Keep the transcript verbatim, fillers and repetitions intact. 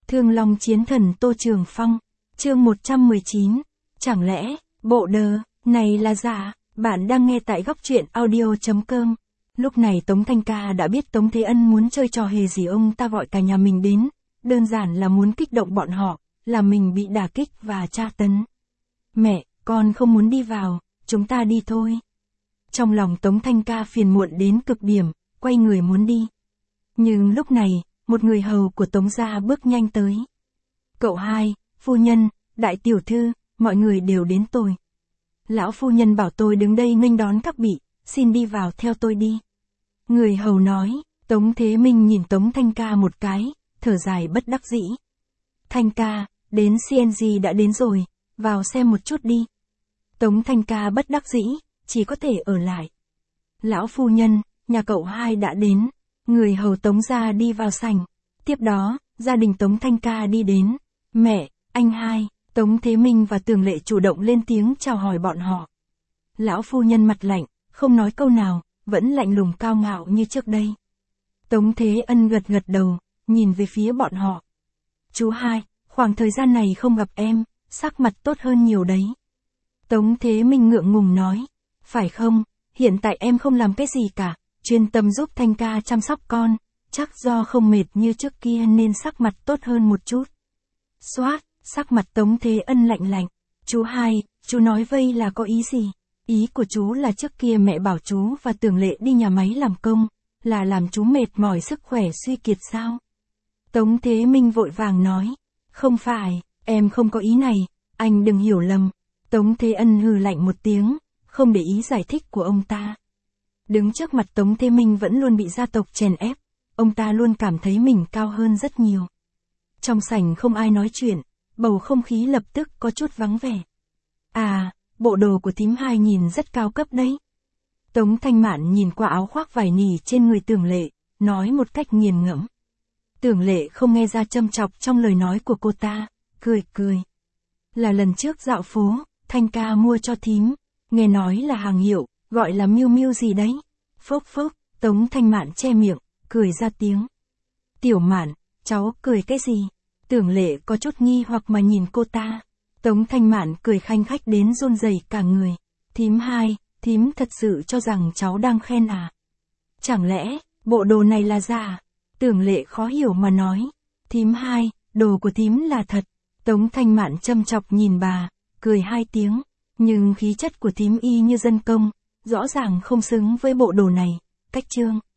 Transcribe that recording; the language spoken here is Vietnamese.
Thương Long Chiến Thần Tô Trường Phong, chương một trăm mười chín, chẳng lẽ, bộ đờ, này là giả, bạn đang nghe tại góc truyện audio.com. Lúc này Tống Thanh Ca đã biết Tống Thế Ân muốn chơi trò hề gì ông ta gọi cả nhà mình đến, đơn giản là muốn kích động bọn họ, làm mình bị đả kích và tra tấn. Mẹ, con không muốn đi vào, chúng ta đi thôi. Trong lòng Tống Thanh Ca phiền muộn đến cực điểm, quay người muốn đi. Nhưng lúc này, một người hầu của Tống gia bước nhanh tới. Cậu hai, phu nhân, đại tiểu thư, mọi người đều đến tôi. Lão phu nhân bảo tôi đứng đây nghênh đón các vị, xin đi vào theo tôi đi. Người hầu nói. Tống Thế Minh nhìn Tống Thanh Ca một cái, thở dài bất đắc dĩ. Thanh Ca, đến xê en giê đã đến rồi, vào xem một chút đi. Tống Thanh Ca bất đắc dĩ, chỉ có thể ở lại. Lão phu nhân, nhà cậu hai đã đến. Người hầu Tống gia đi vào sảnh. Tiếp đó, gia đình Tống Thanh Ca đi đến. Mẹ, anh hai, Tống Thế Minh và Tường Lệ chủ động lên tiếng chào hỏi bọn họ. Lão phu nhân mặt lạnh, không nói câu nào, vẫn lạnh lùng cao ngạo như trước đây. Tống Thế Ân gật gật đầu, nhìn về phía bọn họ. Chú hai, khoảng thời gian này không gặp em, sắc mặt tốt hơn nhiều đấy. Tống Thế Minh ngượng ngùng nói. Phải không, hiện tại em không làm cái gì cả, chuyên tâm giúp Thanh Ca chăm sóc con, chắc do không mệt như trước kia nên sắc mặt tốt hơn một chút. Xoát, sắc mặt Tống Thế Ân lạnh lạnh. Chú hai, chú nói vây là có ý gì? Ý của chú là trước kia mẹ bảo chú và Tường Lệ đi nhà máy làm công, là làm chú mệt mỏi sức khỏe suy kiệt sao? Tống Thế Minh vội vàng nói. Không phải, em không có ý này, anh đừng hiểu lầm. Tống Thế Ân hừ lạnh một tiếng, không để ý giải thích của ông ta. Đứng trước mặt Tống Thế Minh vẫn luôn bị gia tộc chèn ép, ông ta luôn cảm thấy mình cao hơn rất nhiều. Trong sảnh không ai nói chuyện, bầu không khí lập tức có chút vắng vẻ. À, bộ đồ của thím hai nhìn rất cao cấp đấy. Tống Thanh Mạn nhìn qua áo khoác vải nỉ trên người Tường Lệ, nói một cách nghiền ngẫm. Tường Lệ không nghe ra châm chọc trong lời nói của cô ta, cười cười. Là lần trước dạo phố, Thanh Ca mua cho thím, nghe nói là hàng hiệu, gọi là Miu Miu gì đấy. Phốc phốc, Tống Thanh Mạn che miệng, cười ra tiếng. Tiểu Mạn, cháu cười cái gì? Tường Lệ có chút nghi hoặc mà nhìn cô ta. Tống Thanh Mạn cười khanh khách đến run rẩy cả người. Thím hai, thím thật sự cho rằng cháu đang khen à? Chẳng lẽ, bộ đồ này là giả? Tường Lệ khó hiểu mà nói. Thím hai, đồ của thím là thật. Tống Thanh Mạn châm chọc nhìn bà, cười hai tiếng. Nhưng khí chất của thím y như dân công, rõ ràng không xứng với bộ đồ này. Cách trương.